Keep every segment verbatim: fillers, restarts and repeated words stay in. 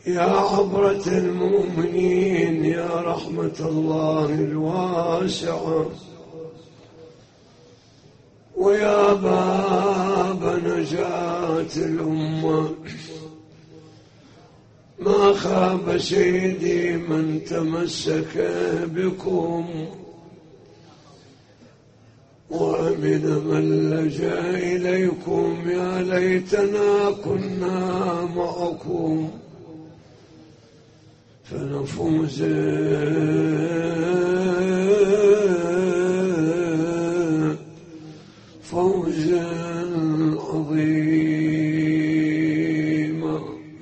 يا عبرة المؤمنين، يا رحمة الله الواسعة، ويا باب نجاة الأمة، ما خاب سيدي من تمسك بكم، وأمن من لجأ إليكم. يا ليتنا كنا معكم فنفوز فوزا عظيما.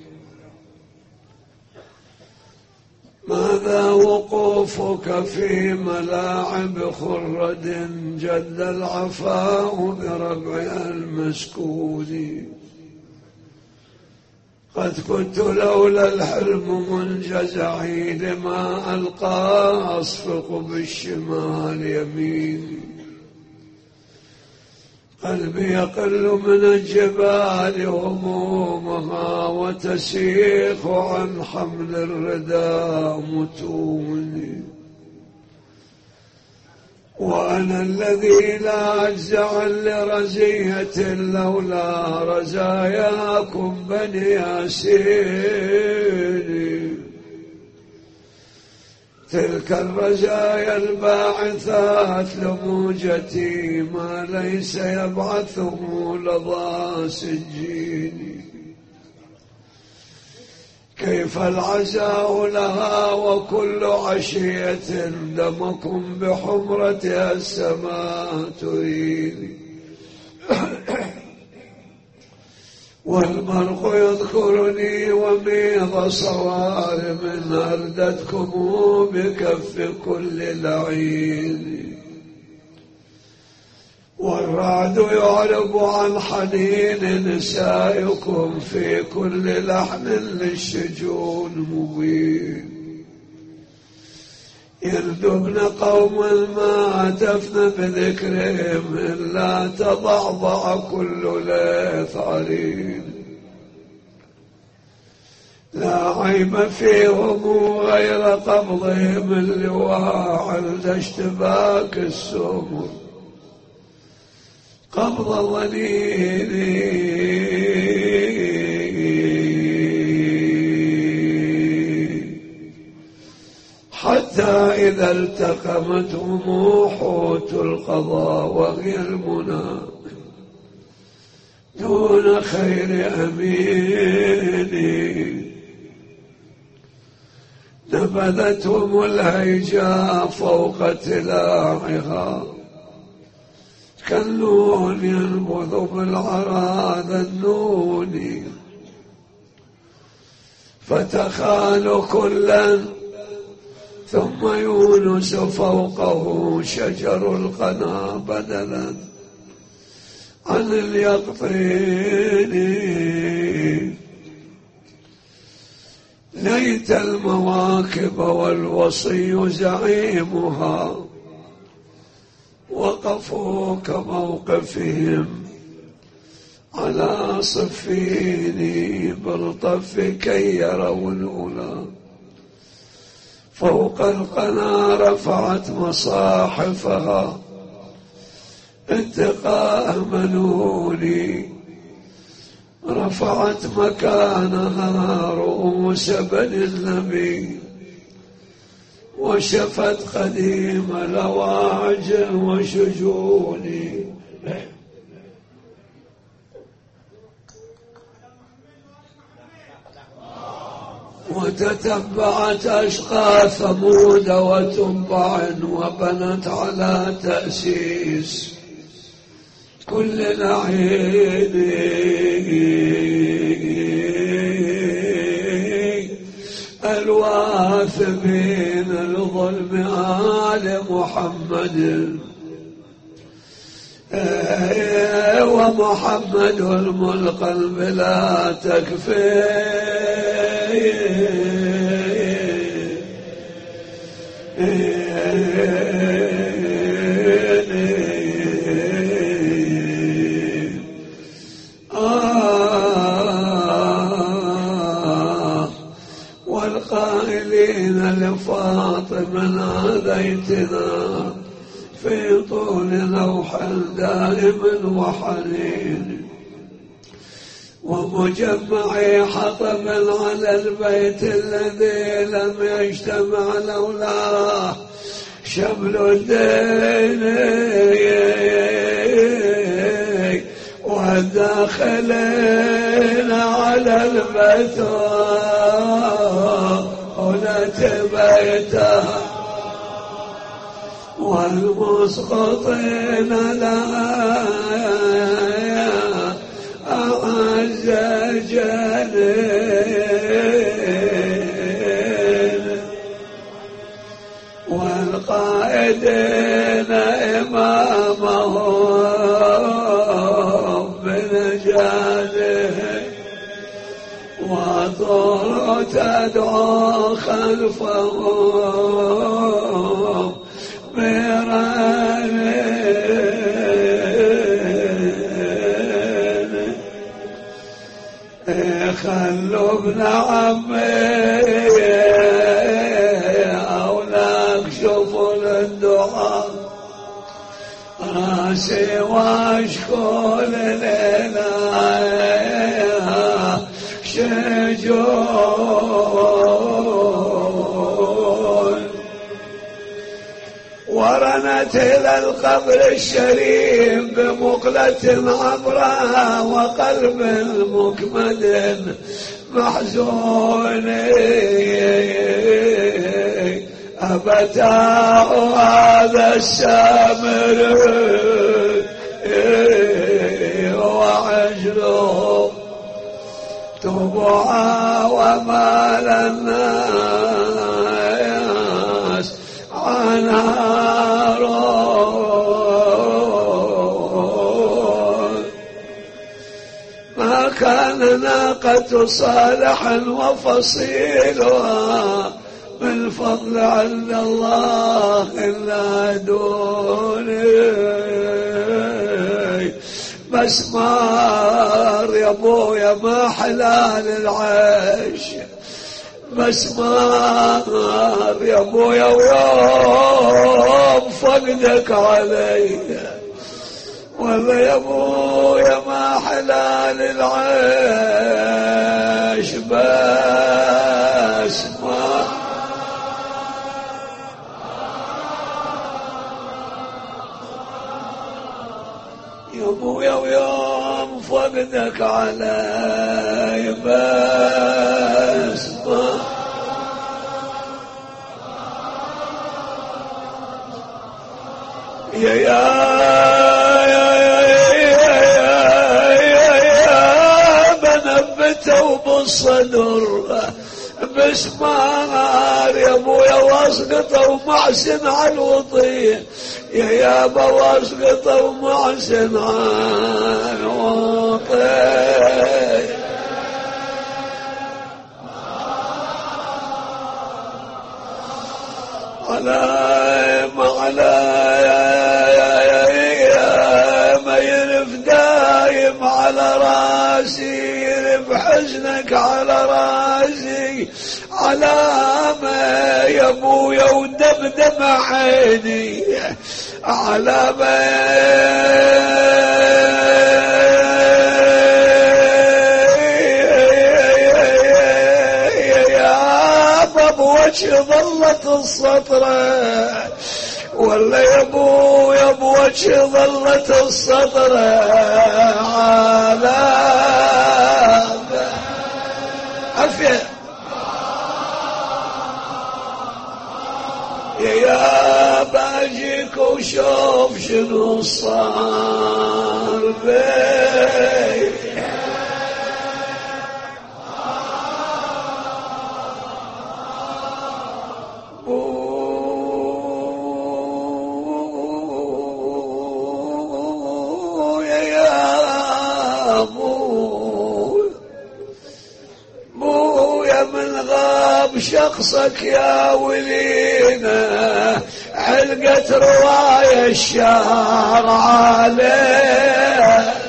ماذا وقوفك في ملاعب خرد جد العفاء بربعها المسكون؟ قد كنت لولا الحلم منجزعي لما ألقى أصفق بالشمال يميني. قلبي يقل من الجبال همومها وتسيخ عن حمل الردى متوني. وأنا الذي لا أجزع لرزية لولا رزاياكم بني ياسين. تلك الرزايا الباعثات لموجتي ما ليس يبعثه لظى سجيني. كيف العزاء لها وكل عشية دمكم بحمرتها السماء تريني. والبرق يذكرني وميض صوارم أردتكم بكف كل لعين. والرعد يعرب عن حنين نسائكم في كل لحن للشجون مبين. يندبن قوم ما تفن بذكرهم إلا تضعضع كل ليث عرين. لا عيب فيهم غير قبضهم اللواء عند اشتباك السمر قبض الظنين. حتى إذا التقمتهم حوت القضاء وهي المنى دون خير أمين. نبذتهم الهيجاء فوق تلاعها كالنون ينبذ بالعرى ذنوني. فتخال كلا ثم يونس فوقه شجر القنا بدلا عن اليقطين. ليت المواكب والوصي زعيمها وقفوا كموقفهم على صفين بالطف كي يروا الأولى. فوق القنا رفعت مصاحفها اتقاء منوني. رفعت مكانها رؤوس بني النبي وشفت قديم لواعج وشجون. وتتبعت أشقى ثمود وتبع وبنت على تأسيس كل لعين. الواثبين الظلم آل محمد ومحمد الملقى بلا تكفي. جينا لفاطمة ناديتنا في طول نوح دائم وحنين، ومجمعي حطب على البيت الذي لم يجتمع لولاه شمل الدين، والداخلين على البيت ونتبيتها، والمسقطين لها أعز جليل، والقائدين إمامهم بنجاده، وطور تدعو خلفهم ميرانين، خلوا ابن عمي أولاك شوفوا للدعاء راسي واشكو للإله شجون، ورنت إلى القبر الشريف بمقلة عبرها وقلب مكمد محزون، أبتاع هذا السامر وعجله تبعا وما للناس عنها رون، ما كان ناقة صالح وفصيلها من فضل عند الله إلا دوني، مسمار يا ابويا ما حلال العيش، مسمار يا ابويا ويوم فقدك علي، والله يا ابويا ما حلال العيش، بس ما يا ابويا ويوم فقدك علي، بس ما يا يا يا بنبته بالصدر بسمار يا ابويا واسقطه ومعسن على الوطيه، يا يابا واسقطه ومعسن على الوطيه، على ما على ما يرف دايم على راسي، يرف حزنك على راسي، على ما يا ابويا ودمدم عيني، على ما يا باب وجه ظلت السطرة، ولا يا ابويا بوجه ظلت السطرة، على عفية يا باجيك وشوف شنو صار بي، شخصك يا ولينا علقت رواية الشهر عليه،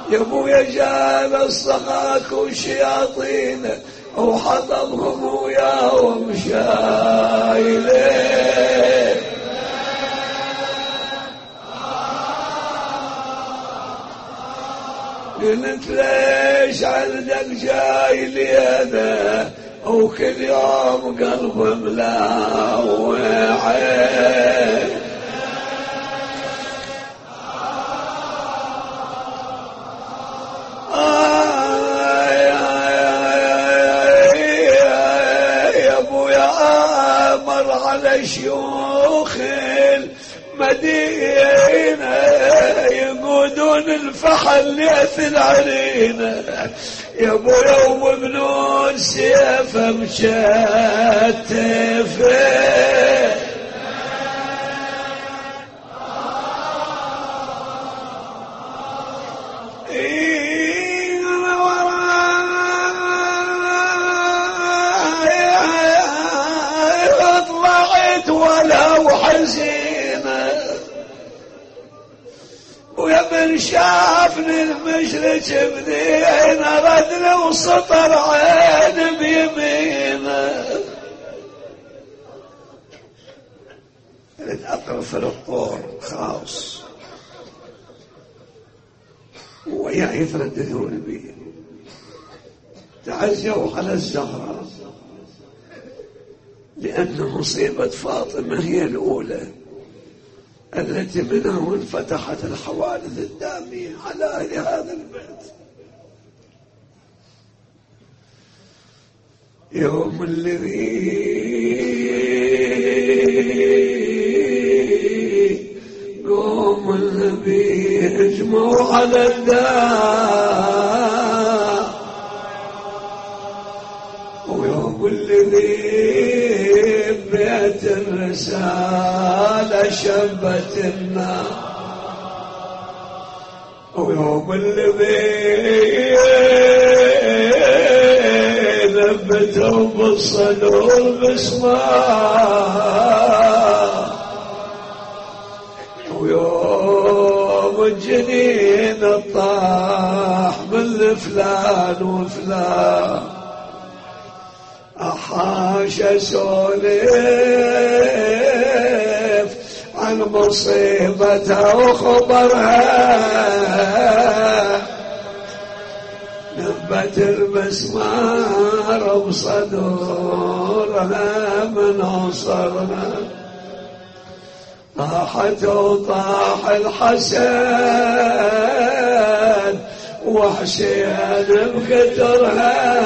يا ابويا جاب الصخاك والشياطين وحطبهم وياهم شايلين. قلت ليش عندك شايلينه وكل يوم قلب ملاوع؟ على شيوخ المدينة يقودون الفحل ليث العرينة، يا ابويا وممنون سيف مشتفه. ولو حزينة ويا من شافني المشرك بذين ردني وسطر عين بيمينه. قلت أطرف الطور خاص ويا يترددون بي. تعزوا على الزهراء لأن مصيبة فاطمة هي الأولى التي منها انفتحت الحوادث الدامية على أهل هذا البيت. يوم الذي قوم النبي يجمعوا على الدار، ويوم الذي بيت الرسالة شبت النار، ويوم اللي بيه لبتهم بالصدور بسمار، ويوم الجنين الطاح من فلان وفلان. أحاش سولف عن مصيبتها وخبرها، نبت المسمار بصدورها من عصرنا، طاحت وطاح الحسن وحسين بكترها،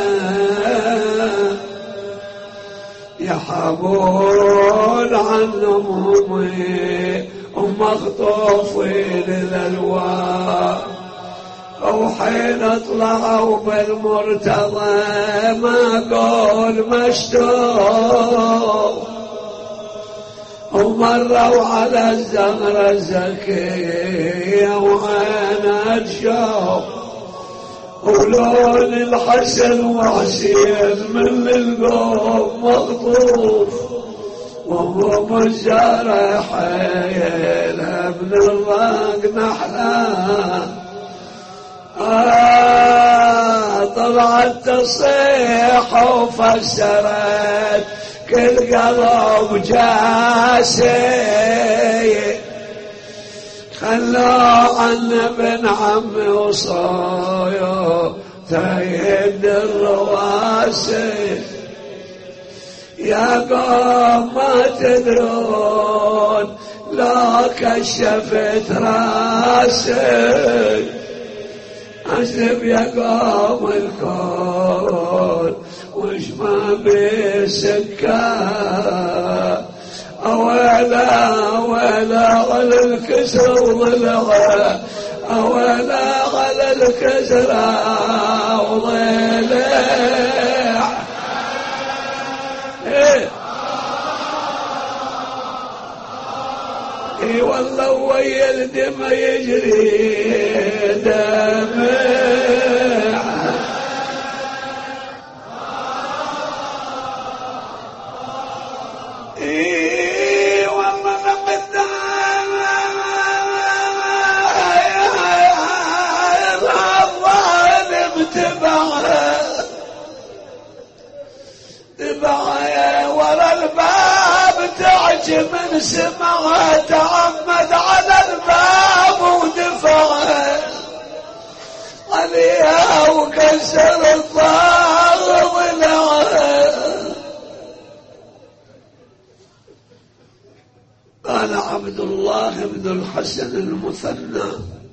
يحابون عن أمي ومخطوفين الألوان، وحين طلعوا بالمرتضى ما قول مشتوق، ومروا على الزهرة الزكية وعينها تشوق، ولون الحسن وحسين من القوم مخطوف، وهو مجارة حيلها من الراق نحلان. آه طلعت تصيح وفسرت كل قلب جاسي، خلوا عنا ابن عمي وصايا تهيد الرواسي. يا قوم ما تدرون لا كشفت راسي، أسلم يا قوم الكون وش ما بسكان، أولا أولا على الكسر وضلع، أولا على الكسر وضلع. إيه إيه والله ويا الدم يجري دمع، إيه والله لما من سمعها تعمد على الباب ودفعها عليها وكسر الضار ضلعها. قال عبد الله بن الحسن المثنى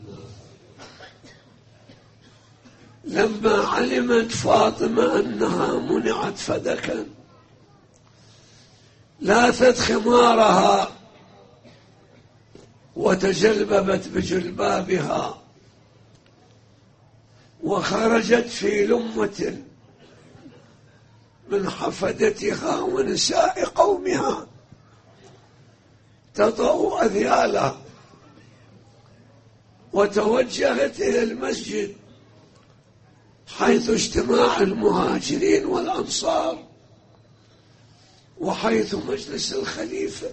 لما علمت فاطمة أنها منعت فدكا لاثت خمارها وتجلببت بجلبابها وخرجت في لمة من حفدتها ونساء قومها تطأ أذيالها، وتوجهت إلى المسجد حيث اجتماع المهاجرين والأنصار وحيث مجلس الخليفة.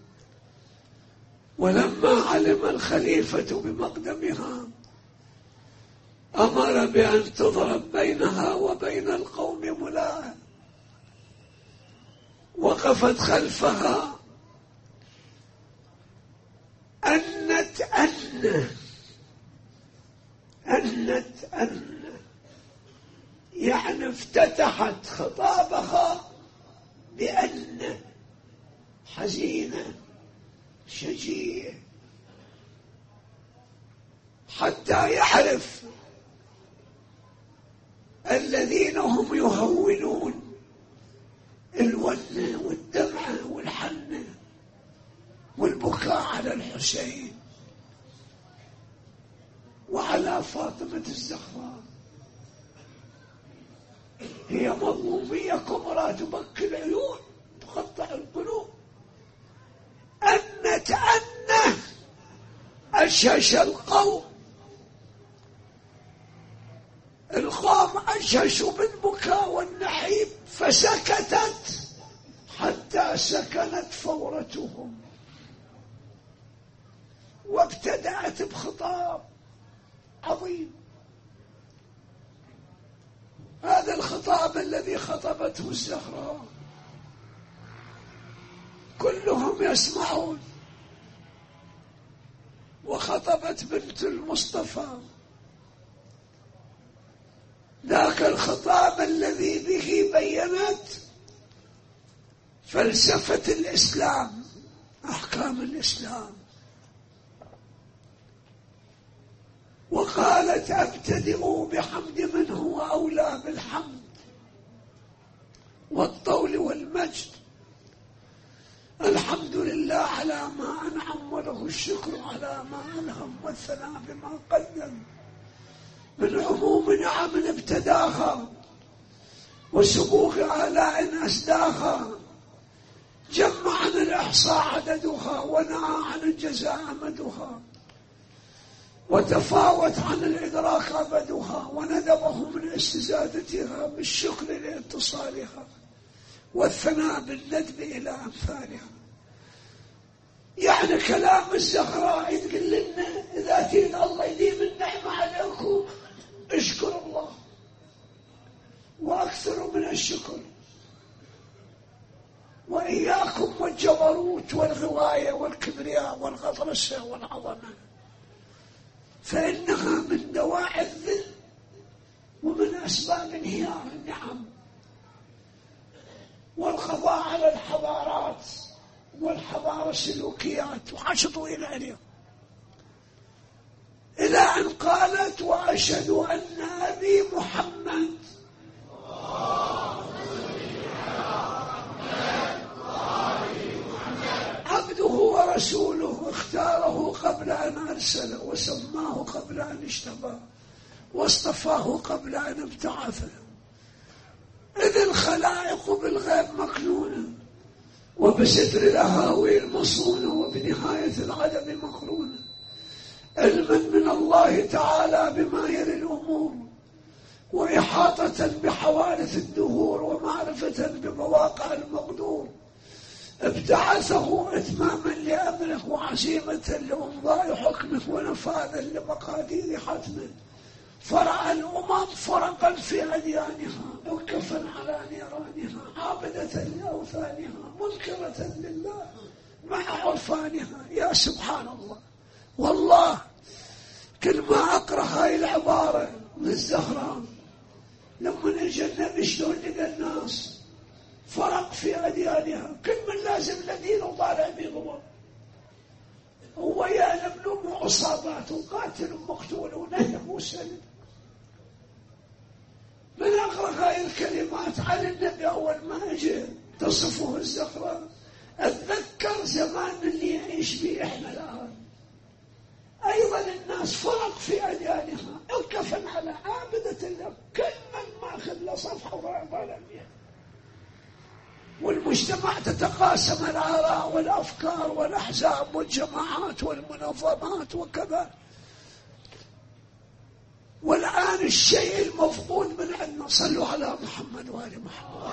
ولما علم الخليفة بمقدمها أمر بأن تضرب بينها وبين القوم ملاء، وقفت خلفها أنت أن أنت أن يعني افتتحت خطابها بأن حزينة شجية حتى يعرف الذين هم يهونون الونة والدمعة والحنة والبكاء على الحسين وعلى فاطمة الزهراء. هي مظلومية كبرى تبكي العيون تقطع القلوب. أن تأنه أشهش القوم، القوم أشهشوا بالبكاء والنحيب فسكتت حتى سكنت فورتهم، وابتدأت بخطاب عظيم. هذا الخطاب الذي خطبته الزهراء كلهم يسمعون، وخطبت بنت المصطفى ذاك الخطاب الذي به بينت فلسفة الإسلام، أحكام الإسلام. وقالت أبتدئوا بحمد من هو أولى بالحمد والطول والمجد. الحمد لله على ما أنعم وله الشكر على ما ألهم، والثناء بما قدم من عموم نعم ابتداها وسبوغ آلاء أسداها. جمع عن الإحصاء عددها ونهى عن الجزاء مدها، وتفاوت عن الإدراك أبدها، وندبه من استزادتها بالشكر لاتصالها، والثناء بالندب إلى أمثالها. يعني كلام الزهراء يقول لنا إذا تريد الله يديم النعمة عليكم اشكروا الله وأكثروا من الشكر، وإياكم والجبروت والغواية والكبرياء والغطرسة والعظمة، فإنها من دواعي الذل ومن أسباب انهيار النعم والقضاء على الحضارات والحضارة السلوكيات. وعشطوا إلى اليوم إلى أن قالت وأشهد أن أبي محمد عبده ورسوله، اختاره قبل أن أرسله، وسماه قبل أن اشتباه، واصطفاه قبل أن ابتعثه، إذ الخلائق بالغيب مكنونة وبستر الأهاويل مصونة وبنهاية العدم مقرونة، علما من الله تعالى بما يلي الأمور، وإحاطة بحوادث الدهور، ومعرفة بمواقع المقدور. ابتعثه إتماما لأمره وعزيمة لإمضاء حكمه ونفاذا لمقادير حتمه، فرع الأمم فرقا في أديانها، موقفا على نيرانها، عابدة لأوثانها، منكرة لله مع عرفانها. يا سبحان الله، والله كل ما أقرأ هاي العبارة من الزهراء لما اجى النبي شلون لقى الناس فرق في أديانها، كل من لازم لدين وطالع بغضب، هو يا نبلوم وعصابات وقاتل ومقتول ونهب وسلم. من أقرأ هاي الكلمات عن النبي أول ما اجى تصفه الزهراء أتذكر زمان اللي يعيش فيه إحنا الآن. أيضا الناس فرق في أديانها، الكفن على عابدة الله، كل من ما خلى صفحة وطالع بها. والمجتمع تتقاسم الآراء والأفكار والأحزاب والجماعات والمنظمات وكذا. والآن الشيء المفقود من عندنا، صلوا على محمد وآل محمد.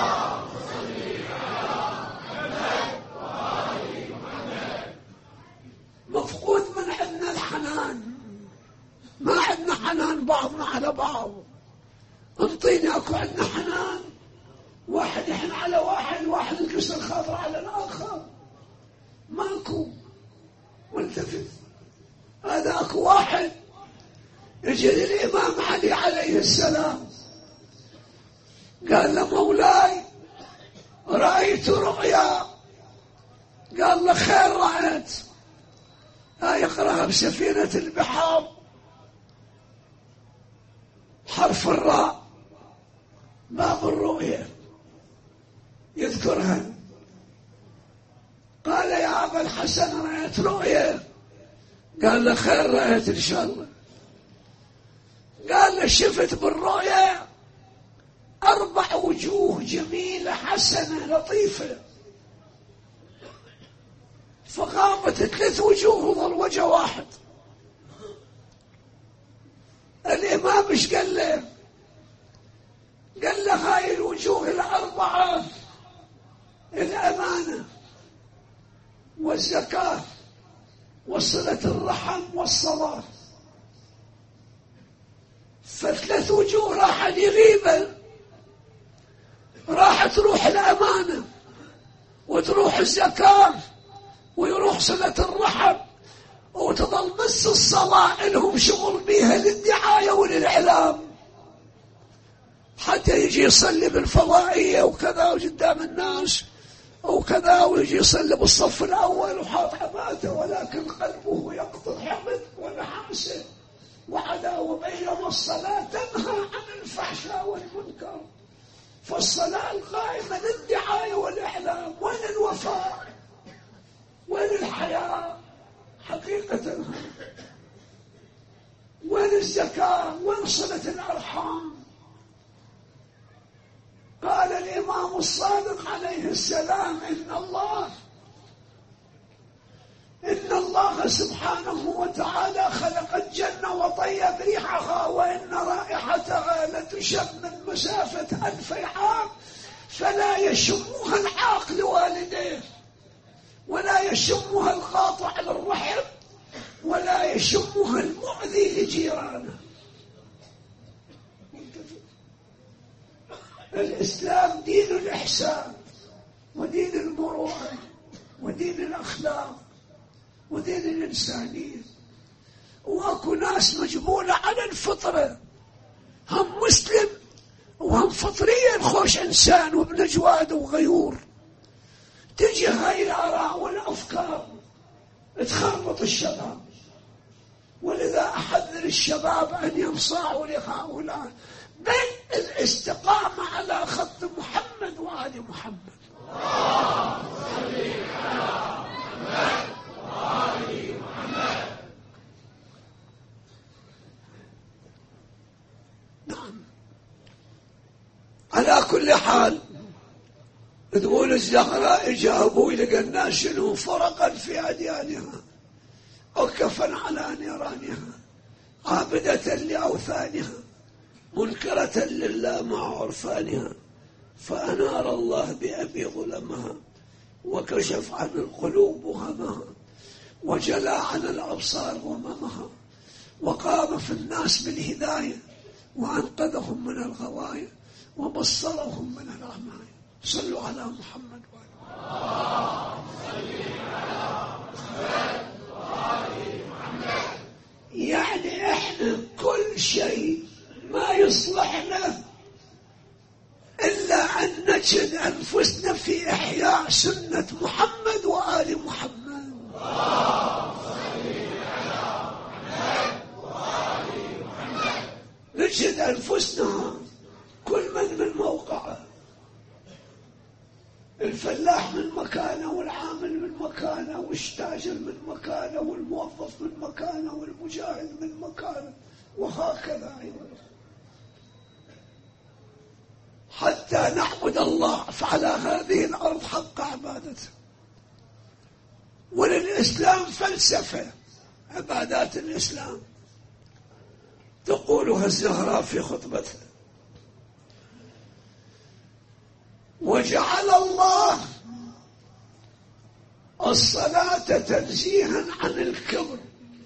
مفقود من عندنا الحنان، ما عندنا حنان بعضنا على بعض. انطيني اكو عندنا حنان، واحد يحن على واحد، واحد يكسر خاطر على الآخر، ماكو. والتفت، هذا اكو واحد يجي الإمام علي عليه السلام قال له مولاي رأيت رؤيا. قال له خير رأيت؟ ها يقرأها بسفينة البحار حرف الراء باب الرؤيا يذكرها. قال يا أبا الحسن رأيت رؤيا؟ قال له خير رأيت إن شاء الله. قال له شفت بالرؤيا أربع وجوه جميلة حسنة لطيفة، فغابت ثلاث وجوه وظل وجه واحد. الإمام ايش قال له؟ قال له هاي الوجوه الأربعة الأمانة والزكاة وصلة الرحم والصلاة. فثلاث وجوه راح يغيبا، راح تروح الأمانة وتروح الزكاة ويروح صلة الرحم، وتظل بس الصلاة لهم شغل بيها للدعاية وللإعلام، حتى يجي يصلي بالفضائية وكذا وقدام الناس وكذا، ويجي يصلي بالصف الأول وحاط عباته، ولكن قلبه يقطر حقد ونحاسة وعداوة. بينما الصلاة تنهى عن الفحشاء والمنكر، فالصلاة القائمة للدعاية والإعلام. وين الوفاء؟ وين الحياة حقيقة؟ وين الزكاة؟ وين صلة الأرحام؟ قال الإمام الصادق عليه السلام إن الله إن الله سبحانه وتعالى خلق الجنة وطيب ريحها، وإن رائحتها لتشم من مسافة ألف عام، فلا يشمها العاق لوالديه، ولا يشمها القاطع للرحم، ولا يشمها المؤذي لجيرانه. الإسلام دين الإحسان ودين المروءة ودين الأخلاق ودين الإنسانية. وأكو ناس مجبولة على الفطرة، هم مسلم وهم فطريا خوش إنسان وابن جواد وغيور، تجي هاي الآراء والأفكار تخربط الشباب. ولذا أحذر الشباب أن ينصاعوا لهؤلاء، بل الاستقامة على خط محمد وآل محمد. اللهم صل على محمد وآل محمد. نعم، على كل حال تقول الزهراء جابوا لقى الناس شنو فرقا في أديانها، وكفا على نيرانها، عابدة لأوثانها، منكرة لله مع عرفانها، فأنار الله بأبي ظلمها، وكشف عن القلوب همها، وجلى عن الأبصار وممها، وقام في الناس بالهداية، وأنقذهم من الغواية، وبصرهم من العماية. صلوا على محمد وآله. احنا كل شيء ما يصلحنا إلا أن نجد أنفسنا في إحياء سنة محمد وآل محمد. نجد أنفسنا كل من من موقعه، الفلاح من مكانه، والعامل من مكانه، والتاجر من مكانه، والموظف من مكانه، والمجاهد من مكانه، وهكذا أيضا حتى نعبد الله على هذه الأرض حق عبادته. وللإسلام فلسفة، عبادات الإسلام تقولها الزهراء في خطبتها: وجعل الله الصلاة تنزيها عن الكبر.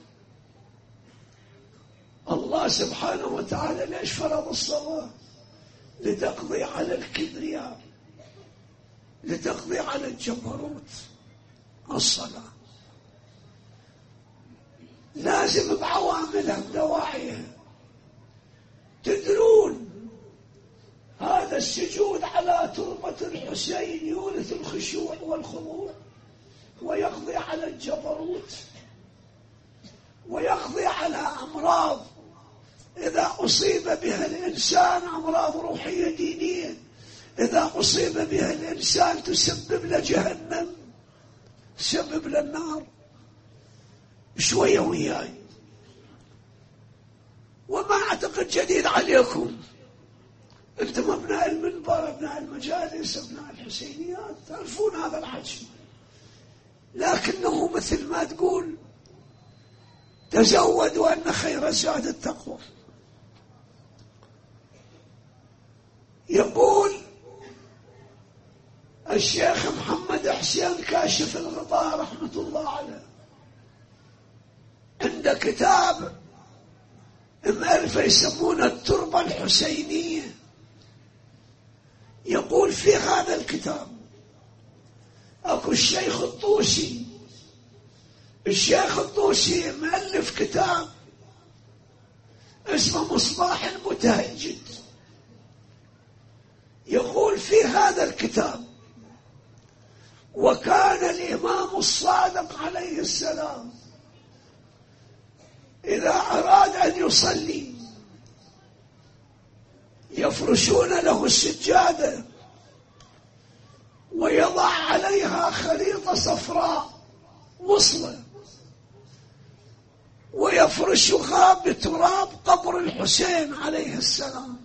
الله سبحانه وتعالى ليش فرض الصلاة؟ لتقضي على الكبرياء، لتقضي على الجبروت. الصلاة لازم بعواملها بدواعيها. تدرون هذا السجود على تربة الحسين يورث الخشوع والخضوع، ويقضي على الجبروت، ويقضي على أمراض إذا أصيب بها الإنسان، أمراض روحية دينية إذا أصيب بها الإنسان تسبب له جهنم، تسبب له النار. شوية وياي، وما أعتقد جديد عليكم، أنتم أبناء المنبر، أبناء المجالس، أبناء الحسينيات، تعرفون هذا الحكي، لكنه مثل ما تقول تزودوا أن خير الزاد التقوى. يقول الشيخ محمد حسين كاشف الغطاء رحمة الله عليه عند كتاب مؤلفه يسمونه التربة الحسينية، يقول في هذا الكتاب اكو الشيخ الطوسي، الشيخ الطوسي مؤلف كتاب اسمه مصباح المتهجد. يقول في هذا الكتاب: وكان الإمام الصادق عليه السلام إذا أراد أن يصلي يفرشون له السجادة ويضع عليها خريطة صفراء وصلة، ويفرشها بتراب قبر الحسين عليه السلام.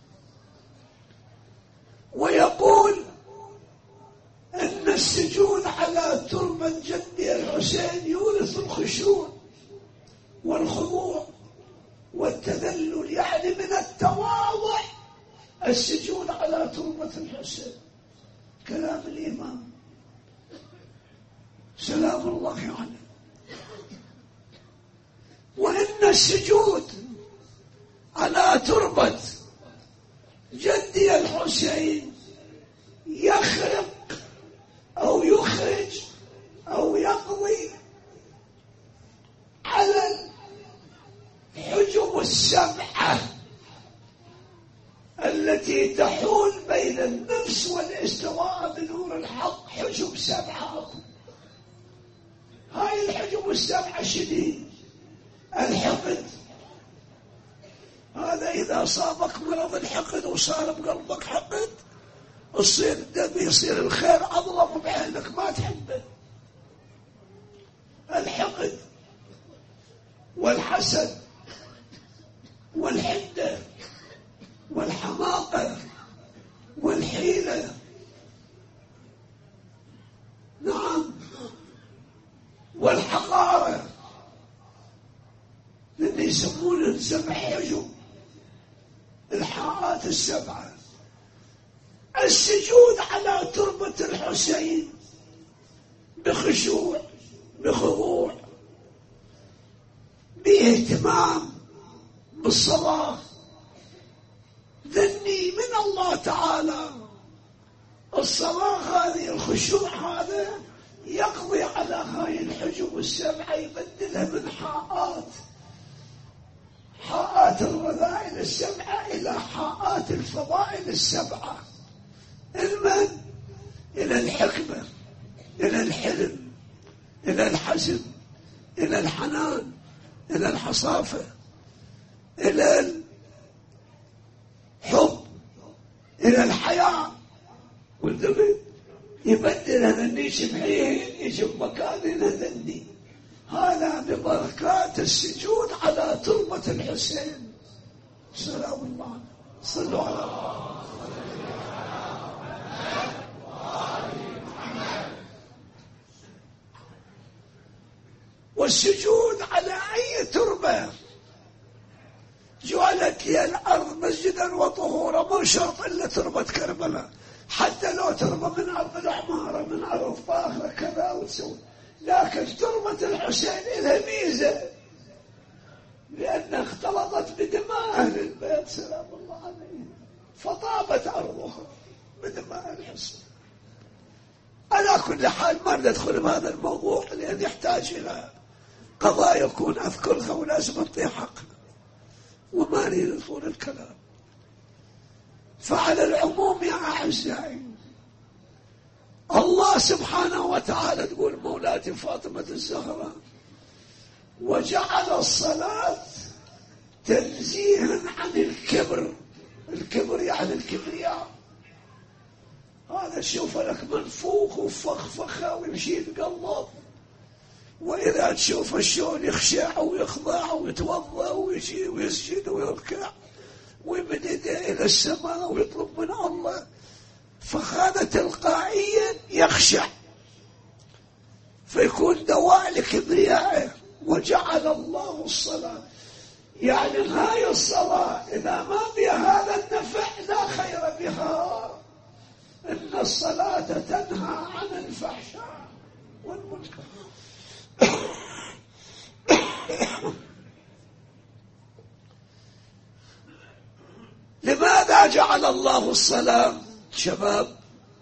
ويقول أن السجود على تربة جدي الحسين يورث الخشوع والخضوع والتذلل، يعني من التواضع السجود على تربة الحسين. كلام الإمام سلام الله عليه. وإن السجود على تربة جدي الحسين يخرق أو يخرج أو يقضي على الحجب السبعة التي تحول بين النفس والاستواء بنور الحق. حجب سبعة، هاي الحجب السبعة شديد. الحقد، هذا إذا أصابك مرض الحقد وصار بقلبك حقد، يصير الدم، يصير الخير أظلم بعينك ما تحبه. الحقد والحسد والحدة والحماقة والحيلة، نعم، والحقارة، اللي يسمونه السبع حجب، الحارات السبعة. السجود على تربة الحسين بخشوع، بخضوع، باهتمام بالصلاة، ذني من الله تعالى. الصلاة هذه، الخشوع هذا يقضي على هاي الحجب السبعة، يبدلها من حاءات، حاءات الرذائل السبعة إلى حاءات الفضائل السبعة. المن إلى الحكمة، إلى الحلم، إلى الحزم، إلى الحنان، إلى الحصافة، إلى الحب، إلى الحياة. والذبي يبدل هذا النيش بحين يجب مكان هذا الني. هذا ببركات السجود على تربة الحسين سلام الله. صلوا على الله. والسجود على أي تربة جعلت لي الأرض مسجدا وطهورا، مو شرط إلا تربة كربلاء، حتى لو تربة من أرض العمارة من أرض فاخرة كذا وتسوي، لكن تربة الحسين لها ميزة لأنها اختلطت بدماء أهل البيت سلام الله عليهم، فطابت أرضها بدماء الحسين. على كل حال ما ندخل بهذا الموضوع لأن يحتاج إلى قضايا يكون أذكرها ولازم أعطي حقها وما نريد طول الكلام. فعلى العموم يا أعزائي الله سبحانه وتعالى تقول مولاتي فاطمة الزهراء وجعل الصلاة تنزيها عن الكبر. الكبر يعني الكبرياء، هذا شوف لك منفوخ وفخفخة ويمشي القلب، وإذا تشوف الشون يخشع ويخضع ويتوضأ ويجي ويسجد ويركع ويمد يده إلى السماء ويطلب من الله، فهذا تلقائيا يخشع فيكون دواء لكبريائه. وجعل الله الصلاة يعني هاي الصلاة إذا ما بها هذا النفع لا خير بها. إن الصلاة تنهى عن الفحشاء والمنكر. لماذا جعل الله الصلاة شباب؟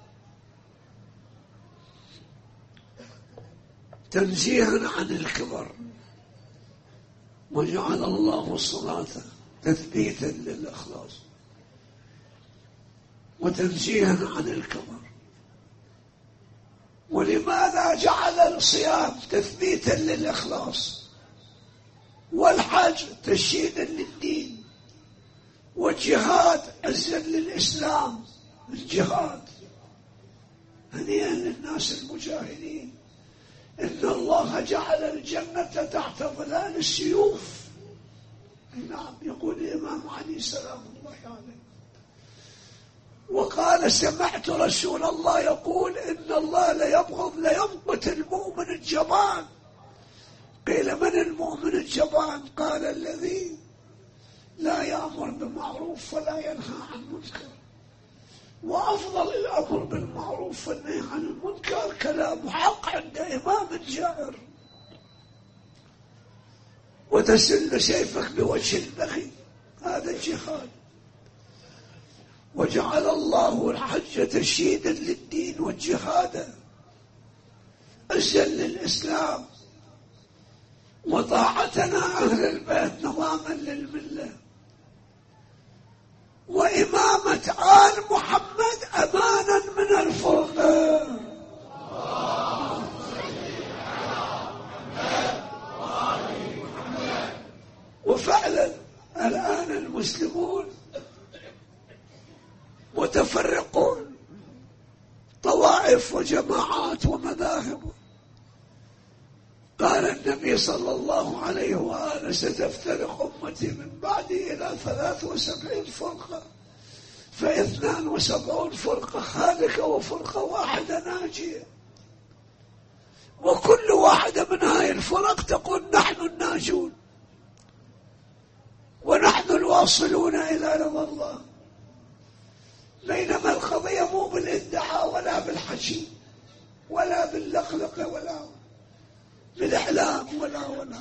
تنزيها عن الكبر. وجعل الله الصلاة تثبيتا للإخلاص وتنزيها عن الكبر. ولماذا جعل الصيام تثبيتا للإخلاص والحج تشييدا للدين والجهاد عزا للإسلام؟ الجهاد هنيئا للناس المجاهدين. إن الله جعل الجنة تحت ظلال السيوف. نعم يقول الإمام علي سلام الله عليه. وقال سمعت رسول الله يقول إن الله ليبغض ليمقت المؤمن الجبان. قيل من المؤمن الجبان؟ قال الذي لا يأمر بمعروف ولا ينهى عن منكر. وأفضل الأمر بالمعروف والنهي عن المنكر كلام حق عند إمام جائر. وتسل سيفك بوجه البغي، هذا الجهاد. وجعل الله الحج تشييدا للدين والجهاد عزا للإسلام وطاعتنا أهل البيت نظاما للملة وإمامة آل محمد أمانا من الفرقة. وفعلا الآن المسلمون متفرقون طوائف وجماعات ومذاهب. قال النبي صلى الله عليه وآله ستفترق أمتي من بعدي إلى ثلاث وسبعين فرقة، فاثنان وسبعون فرقة خالقة وفرقة واحدة ناجية. وكل واحدة من هاي الفرق تقول نحن الناجون ونحن الواصلون إلى رضا الله. بينما القضية مو بالادعاء ولا بالحكي ولا باللقلقة ولا بالإعلام ولا ولا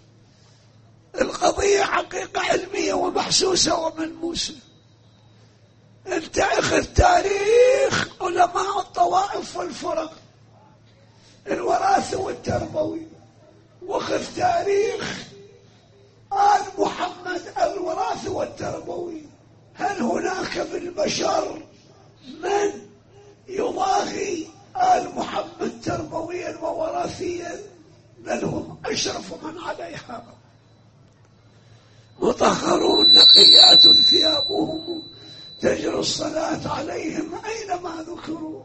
القضية حقيقة علمية ومحسوسة وملموسة. انت اخذ تاريخ علماء الطوائف والفرق الوراثة والتربوي، واخذ تاريخ آل محمد الوراثة المستوى التربوي. هل هناك بالبشر من يضاهي آل محمد تربويا ووراثيا؟ بل هم أشرف من عليها، مطهرون نقيات ثيابهم تجري الصلاة عليهم أينما ذكروا.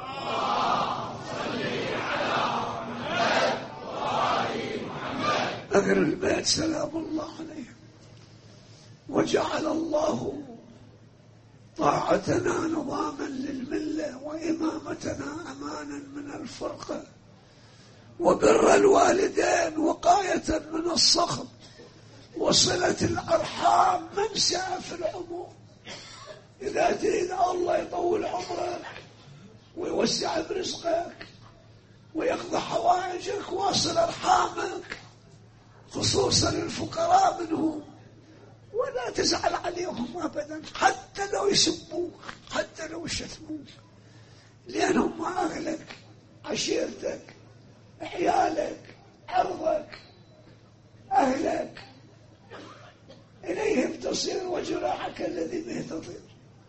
أهل البيت سلام الله عليهم. وجعل الله طاعتنا نظاما للملة، وإمامتنا أمانا من الفرقة، وبر الوالدين وقاية من الصخب، وصلة الأرحام منشأ في العموم. إذا تريد الله يطول عمرك ويوسع برزقك ويقضي حوائجك، واصل أرحامك، خصوصا الفقراء منهم، ولا تزعل عليهم أبدا، حتى لو يسبوك، حتى لو يشتموك، لأنهم أهلك، عشيرتك، عيالك، عرضك، أهلك، إليهم تصير وجراحك الذي به تطير.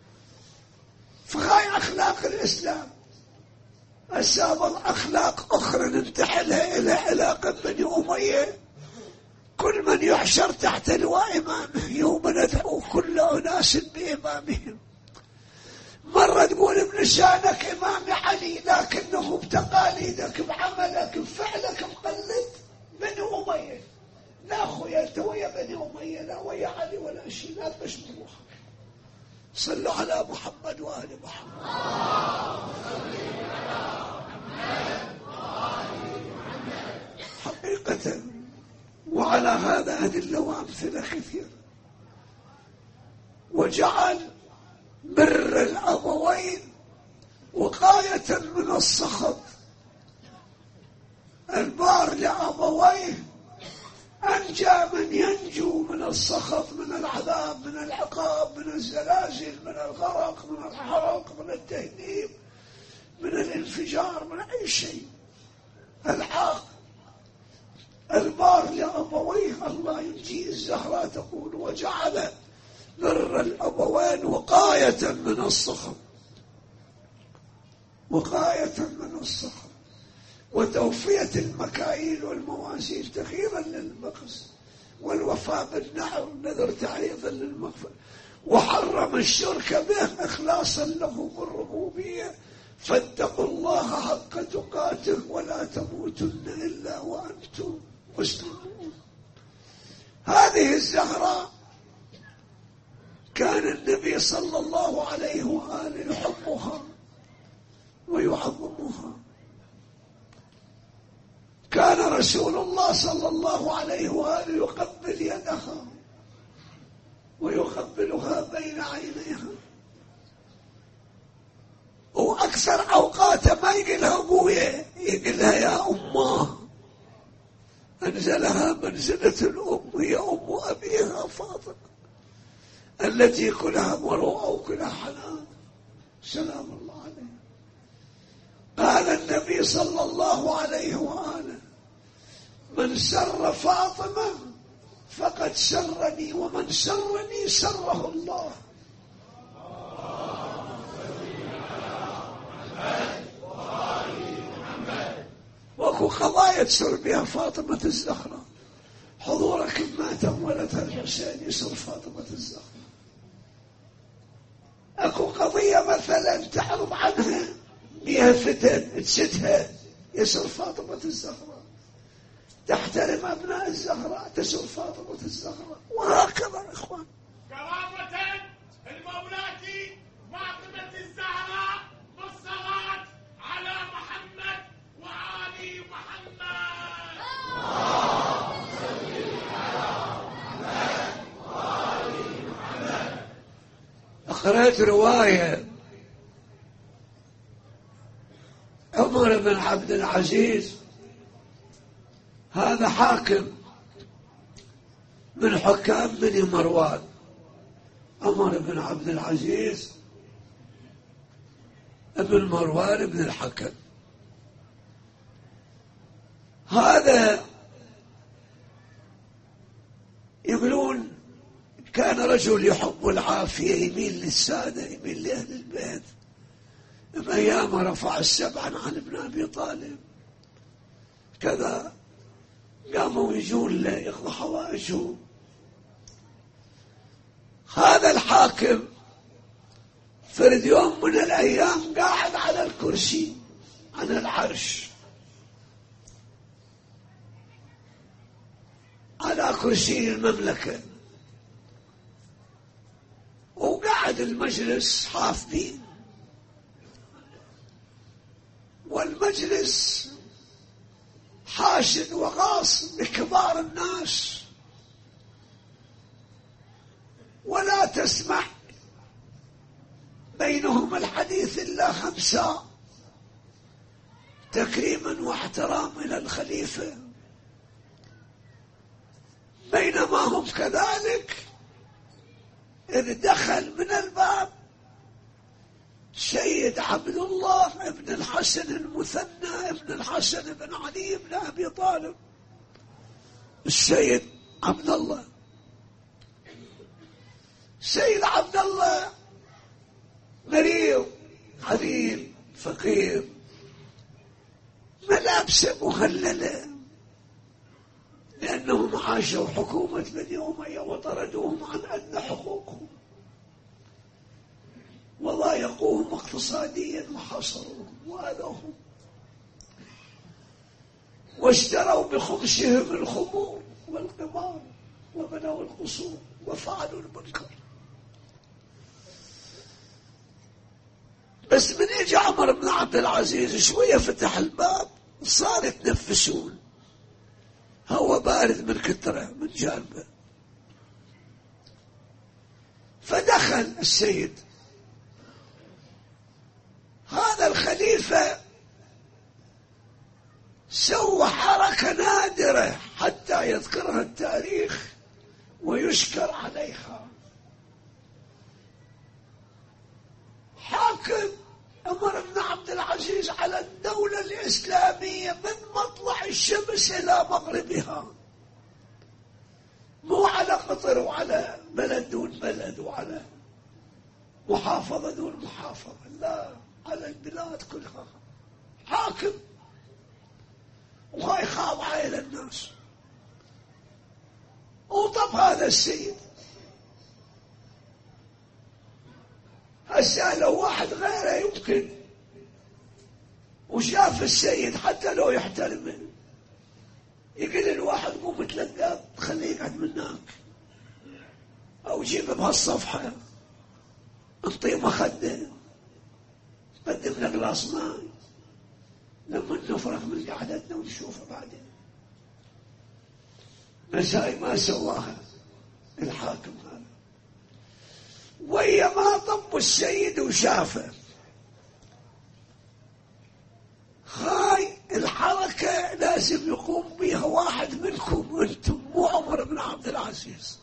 فهاي أخلاق الإسلام. السابق أخلاق أخرى ننتحلها إلى علاقة بني أمية. كل من يحشر تحت لواء إمامه يوم ندعو كل أناس بإمامهم. مرة تقول بلسانك إمام علي، لكنه بتقاليدك بعملك بفعلك مقلد بني أمية. لا أخويا أنت ويا بني أمية، لا ويا علي ولا شيء، لا تشبه روحك. صلوا على محمد وآل محمد. حقيقة وعلى هذا أدلة وأمثلة كثيرة. وجعل بر الأبوين وقاية من السخط. البار لأبويه أنجى من ينجو من السخط، من العذاب، من العقاب، من الزلازل، من الغرق، من الحرق، من التهديد، من الانفجار، من أي شيء. العاق البار لأبويه الله ينجيه. الزهراء تقول وجعل بر الأبوين وقاية من السخط، وقاية من السخط، وتوفية المكاييل والمواسير تخيرا للمقص، والوفاء بالنحر نذر تعريضا للمغفرة، وحرم الشرك به إخلاصا له بالربوبية. فاتقوا الله حق تقاته ولا تموتن إلا وأنتم مسلمون. هذه الزهراء كان النبي صلى الله عليه وآله يحبها ويعظمها. كان رسول الله صلى الله عليه وآله يقبل يدها ويقبلها بين عينيها، وأكثر أوقات ما يقلها أبويا، يقلها يا أمه. أنزلها منزلة الأم، هي أم أبيها فاطمة التي كلها مروءة وكلها حنان سلام الله عليه. قال النبي صلى الله عليه وآله من سر فاطمة فقد سرني، ومن سرني سره الله. واكو قضايا تسر بها فاطمة الزهراء. حضورك ما تمولتها الحسين يسر فاطمة الزهراء. اكو قضية مثلا تعرض عنها بها فتن تسدها يسر فاطمة الزهراء. تحترم أبناء الزهراء تسر فاطمة الزهراء. وهكذا إخوان. كرامة المولاتي فاطمة الزهراء بالصلاة على محمد وآل محمد. قرأت رواية عمر بن عبد العزيز، هذا حاكم من حكام بني مروان. عمر بن عبد العزيز ابن مروان بن الحكم. هذا يقولون كان رجل يحب العافية، يميل للسادة، يميل لأهل البيت. بأيام رفع السبعا عن ابن أبي طالب كذا، قاموا يجون يقضوا حوائجه. هذا الحاكم فرد يوم من الأيام قاعد على الكرسي عن العرش، على كرسي المملكة، وقعد المجلس حافظين، والمجلس حاشد وغاص بكبار الناس، ولا تسمع بينهم الحديث إلا خمسة تكريما واحتراما إلى الخليفة. بينما هم كذلك إذ دخل من الباب سيد عبد الله ابن الحسن المثنى ابن الحسن بن علي بن أبي طالب، السيد عبد الله. سيد عبد الله مريض عليل فقير، ملابسه مهلله، لأنهم عاشوا حكومة بني أمية وطردوهم عن أدنى حقوقهم وضايقوهم اقتصاديا وحصروهم وآذوهم، واشتروا بخمسهم الخمور والقمار وبنوا القصور وفعلوا المنكر. بس من اجى عمر بن عبد العزيز شوية فتح الباب، صار يتنفسون هو بارد من كترة من جانبه. فدخل السيد، هذا الخليفة سوى حركة نادرة حتى يذكرها التاريخ ويشكر عليها. حاكم عمر بن عبد العزيز على الدولة الإسلامية من مطلع الشمس إلى مغربها، مو على قطر وعلى بلد دون بلد وعلى محافظة دون محافظة، لا، على البلاد كلها حاكم، وهاي خاضعة إلى الناس. وطب هذا السيد هسه لو واحد غيره يمكن وشاف السيد حتى لو يحترمه يقول الواحد قوم تلقاه تخليه يقعد منك، او جيب بهالصفحه انطيه مخده قدم له قلاص ماي لما نفرغ من قعدتنا ونشوفه بعدين. بس هاي ما سواها الحاكم هذا، ويا ما طب السيد وشافه. هاي الحركة لازم يقوم بها واحد منكم انتم، مو عمر بن عبد العزيز،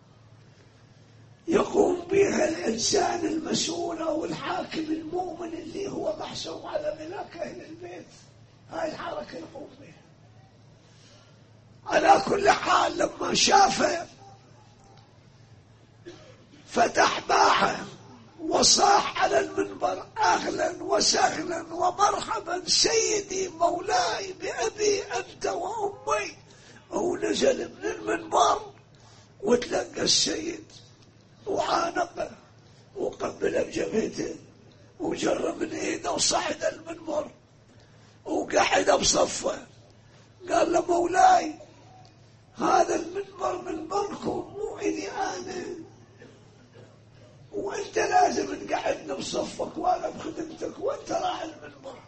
يقوم بها الإنسان المسؤول أو الحاكم المؤمن اللي هو محسوب على ملاك أهل البيت. هاي الحركة يقوم بها. على كل حال لما شافه فتح باعه وصاح على المنبر: أهلا وسهلا ومرحبا سيدي مولاي بأبي أنت وأمي. ونزل من المنبر وتلقى السيد وعانقه وقبل بجبهته وجر من ايده وصعد المنبر وقعد بصفه. قال له: مولاي هذا المنبر منبركم مو إلي أنا، وانت لازم تقعدنا بصفك وانا بخدمتك وانت راعي المنبر،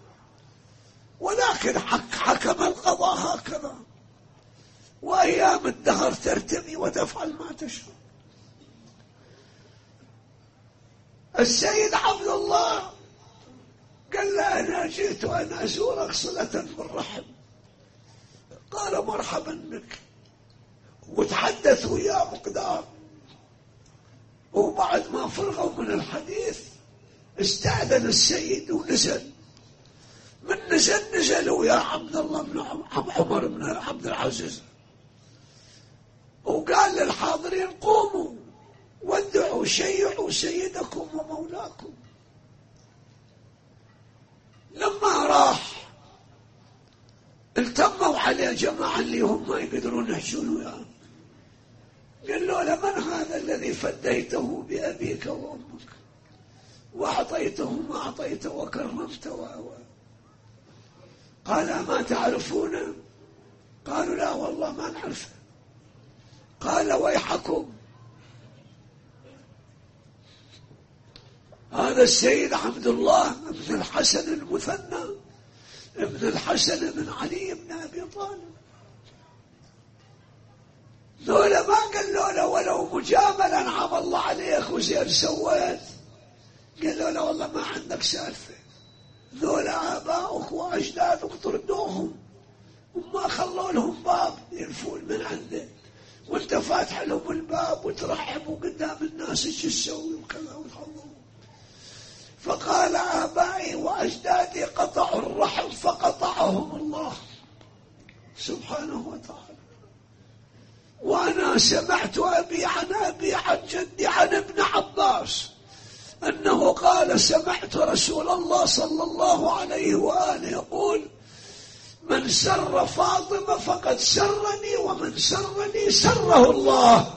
ولكن حك حكم القضاء هكذا، وايام الدهر ترتمي وتفعل ما تشاء. السيد عبد الله قال له: انا جئت وانا ازورك صلة بالرحم. قال: مرحبا بك. وتحدث وياه مقدار، وبعد ما فرغوا من الحديث استأذن السيد ونزل. من نزل نزل ويا عبد الله بن عمر بن عبد العزيز، وقال للحاضرين الآخرين قوموا ودعوا شيعوا سيدكم ومولاكم. لما راح التموا عليه جماعة اللي هم ما يقدرون يحشون وياه، قال له لمن هذا الذي فديته بأبيك وأمك وأعطيته ما أعطيته وكرمته؟ قال ما تعرفونه؟ قالوا لا والله ما نعرفه. قال ويحكم، هذا السيد عبد الله بن الحسن المثنى ابن الحسن بن علي بن أبي طالب. ذولا ما قالوا له ولو مجاملا عم الله عليك وزين سويت، قالوا له والله ما عندك سالفة، ذولا آباؤك وأجدادك طردوهم وما خلوا لهم باب ينفون من عندك، وانت فاتح لهم الباب وترحبوا قدام الناس ايش تسوي وكذا وتخلوهم. فقال آبائي وأجدادي قطعوا الرحم فقطعهم الله سبحانه وتعالى. وأنا سمعت أبي عن أبي عن جدي عن ابن عباس أنه قال سمعت رسول الله صلى الله عليه وآله يقول من سر فاطمة فقد سرني ومن سرني سره الله.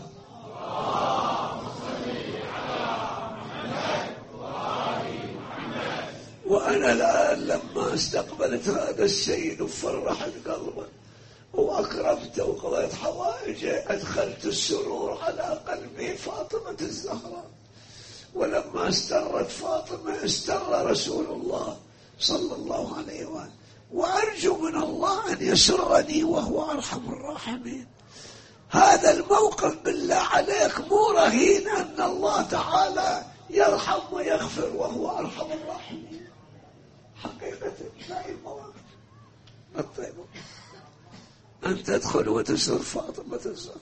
وأنا الآن لما استقبلت هذا السيد وفرحت قلبه وأكرمته وقضيت حوائجه أدخلت السرور على قلبي فاطمة الزهراء. ولما استرت فاطمة استر رسول الله صلى الله عليه وآله. وأرجو من الله أن يسرني وهو أرحم الراحمين. هذا الموقف بالله عليك مو رهين أن الله تعالى يرحم ويغفر وهو أرحم الراحمين. حقيقة هاي المواقف الطيبة أن تدخل وتسر فاطمة الزهراء.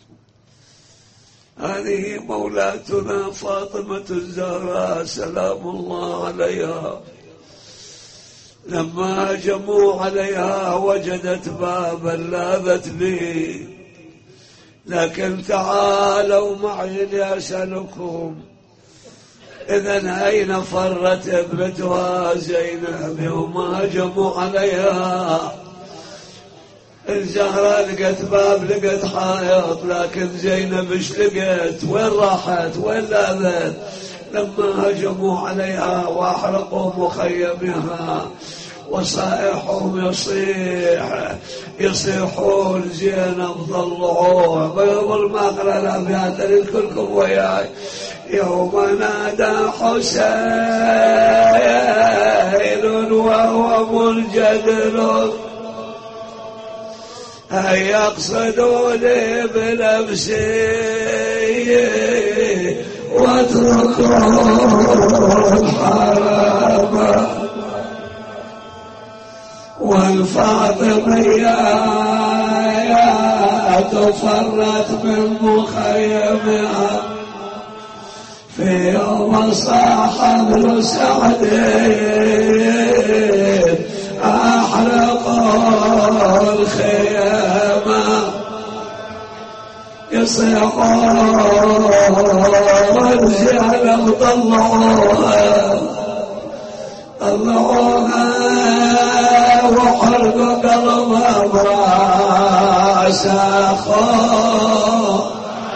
هذه مولاتنا فاطمة الزهراء سلام الله عليها. لما هجموا عليها وجدت بابا لاذت لي، لكن تعالوا معي لأسألكم إذن أين فرت ابنتها زينب يوم هجموا عليها؟ الزهراء لقت باب لقت حائط، لكن زينب ايش لقت؟ وين راحت؟ وين لاذت؟ لما هجموا عليها واحرقوا مخيمها وصائحهم يصيح يصيحون زينب ضلعوه. قبل ما اقرا الابيات لكلكم وياي. يوم نادى حسين وهو منجدل أن يقصدوني بنفسي واتركوا الحرام والفاطميات فرت من مخيمها في يوم صاح ابن سعد أحرقوا الخيمة يصيحون زينب طلعوها طلعوها وحرقوا قلبها براس أخوه.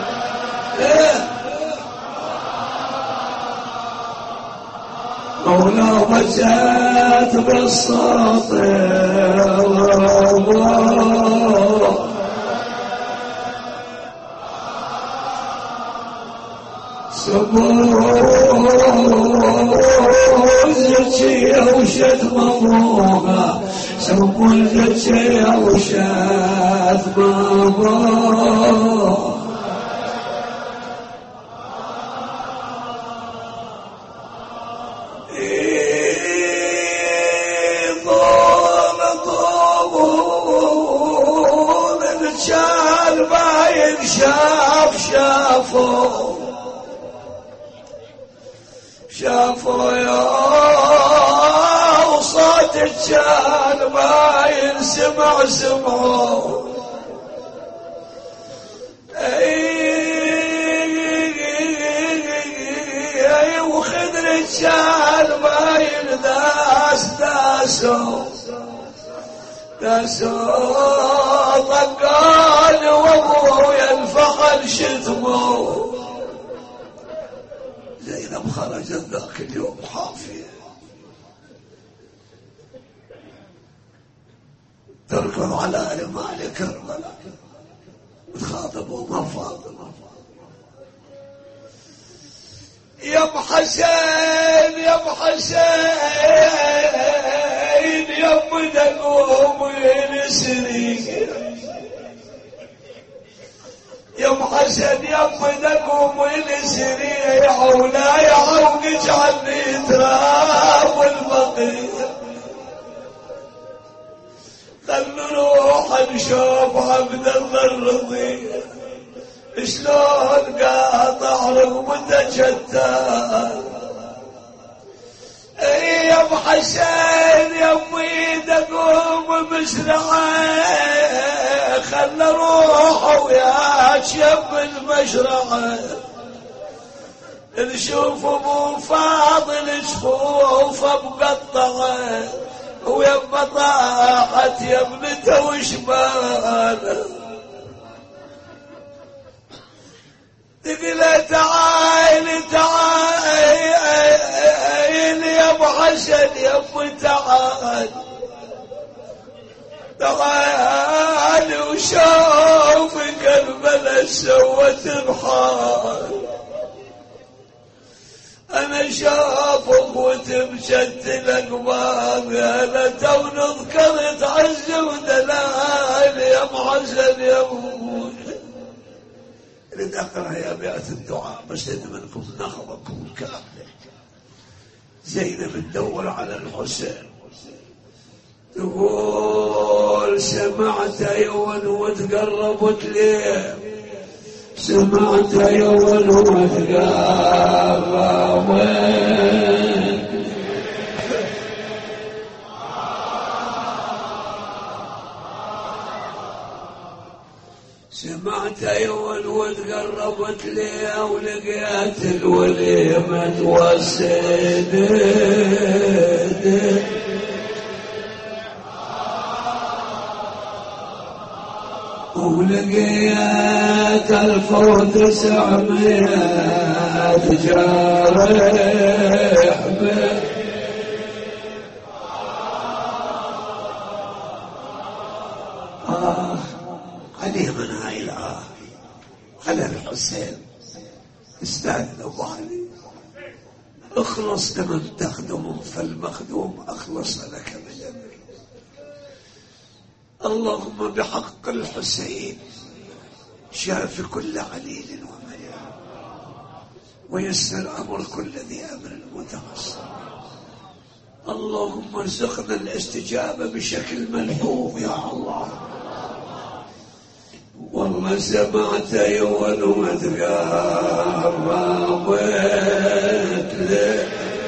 ولو مشيت بالصوت سبوزتي وشت مبروكة سبوزتي وشت مبروكة شاف شافوا شافوا يا وصوت الجال ما ينسمع سمعوا. اي الرجال باين داس داسو داسو طقان وابويا الفخر شتمو. زينب خرجت ذاك اليوم حافية تركض على رمال كربلاء تخاطب أم فاطمة يا ابو حسين يا ابو حسين يا ابو دقوم ينسري يا ابو حسين يا ابو دقوم ينسري يا عولا يا عون اجعلني تراب البقيع. خلوا نروح نشوف عبد الله الرضيع شلون قاطع رغبته شتان. يا ابو حسين يا امي دقوم بمسرعه خلنا روح ويا شب المشرعه نشوف ابو فاضل شفوفه مقطعه ويما طاحت يا ابنته وشبانه. تقول تعال تعال يا ابو حسن يا ابو تعال تعال وشوف قلبنا سوت بحال. انا شافك وتمشت الاقبال انا تو نذكرت عز ودلال يا ابو حسن يا ابو. اريد اقرا يا بيئة الدعاء بس منكم نخبكم كامله. زينب تدور على الحسين تقول سمعت يوم وتقربت ليه سمعت يوم وتقربت سمعت يوم وتقربت لي ولقيت الوليمة توسدت ولقيت ألف وتسعمائة جارح به آه عليه من هاي الآه على الحسين استاذن أبو علي اخلص لمن تخدم فالمخدوم أخلص لك بجنبي. اللهم بحق الحسين شاف كل عليل ومريم ويسر أمر كل ذي أمر متعصب. اللهم ارزقنا الاستجابة بشكل ملحوظ يا الله. والله سمعت يوم وتقربت لي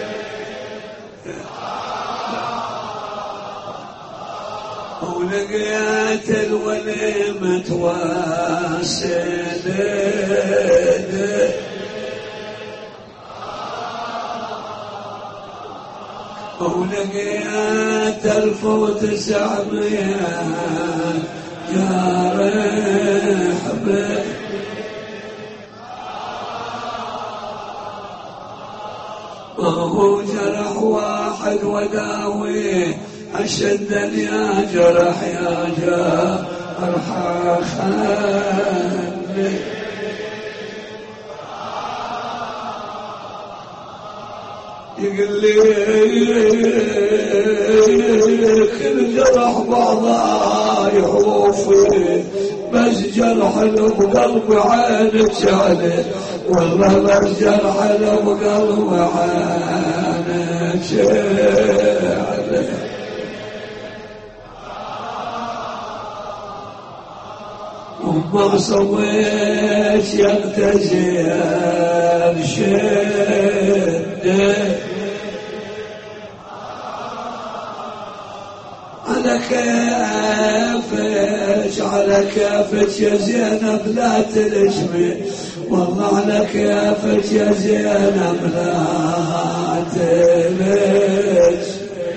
ولقيت الوليمة تواسدت ولقيت ألف وتسعمائة جارح به ما هو جرح واحد وداويه أشد يا جرح يا جرح خلي يقول لي كل جرح بعضها يعوفي بس جرح له بقلب عينك شعله والله بس جرح له بقلب عينك شعله. وما صويت يغتزل شده على كيفك على كيفك يا زينب لا تلجمي والله على كيفك يا زينب لا تلجمي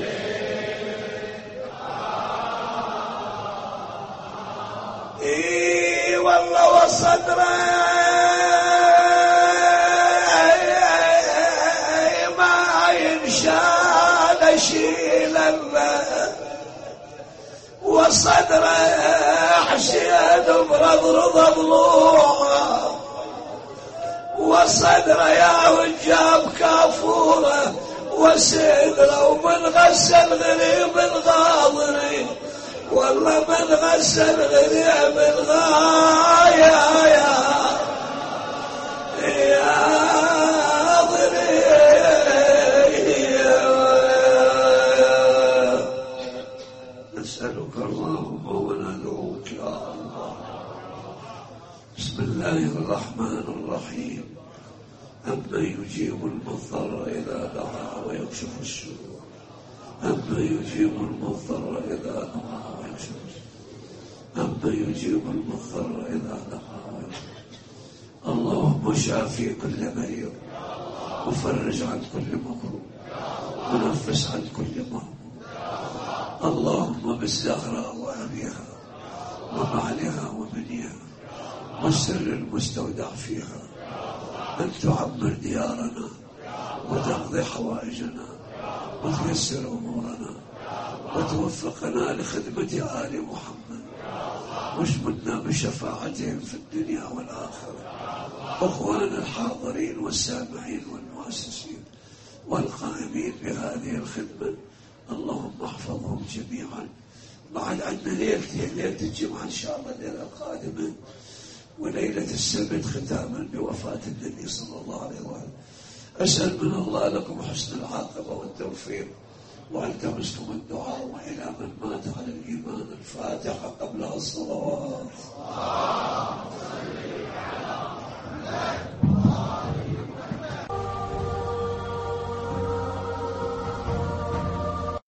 اي والله وصدري ما ينشال اشيل وصدري حسين برضرض ضلوعه وصدري يا وجاب كافوره وصدره ومن غسل غريب الغاضري والله من غسل غريب الغاية يا يا ضري نسألك اللهم وندعوك يا الله. بسم الله الرحمن الرحيم. أما يجيب المضطر إذا دعا ويكشف السوء أما يجيب المضطر إذا دعا ويكشف السوء أما يجيب المضطر إذا دعا ويكشف السوء. اللهم شافي كل مريض وفرج عن كل مكروب ونفس عن كل مهموم. اللهم بالزهراء وأبيها وبعلها وبنيها والسر المستودع فيها أن تعمر ديارنا وتقضي حوائجنا وتيسر أمورنا وتوفقنا لخدمة آل محمد واشملنا بشفاعتهم في الدنيا والآخرة. أخوانا الحاضرين والسامعين والمؤسسين والقائمين بهذه الخدمة اللهم احفظهم جميعا. بعد عندنا ليلتين، ليلة الجمعة إن شاء الله الليلة القادمة وليلة السبت ختاما بوفاة النبي صلى الله عليه وسلم. أسأل من الله لكم حسن العاقبة والتوفيق والتمسكم الدعاء وإلى من مات على الإيمان الفاتحة قبلها الصلوات.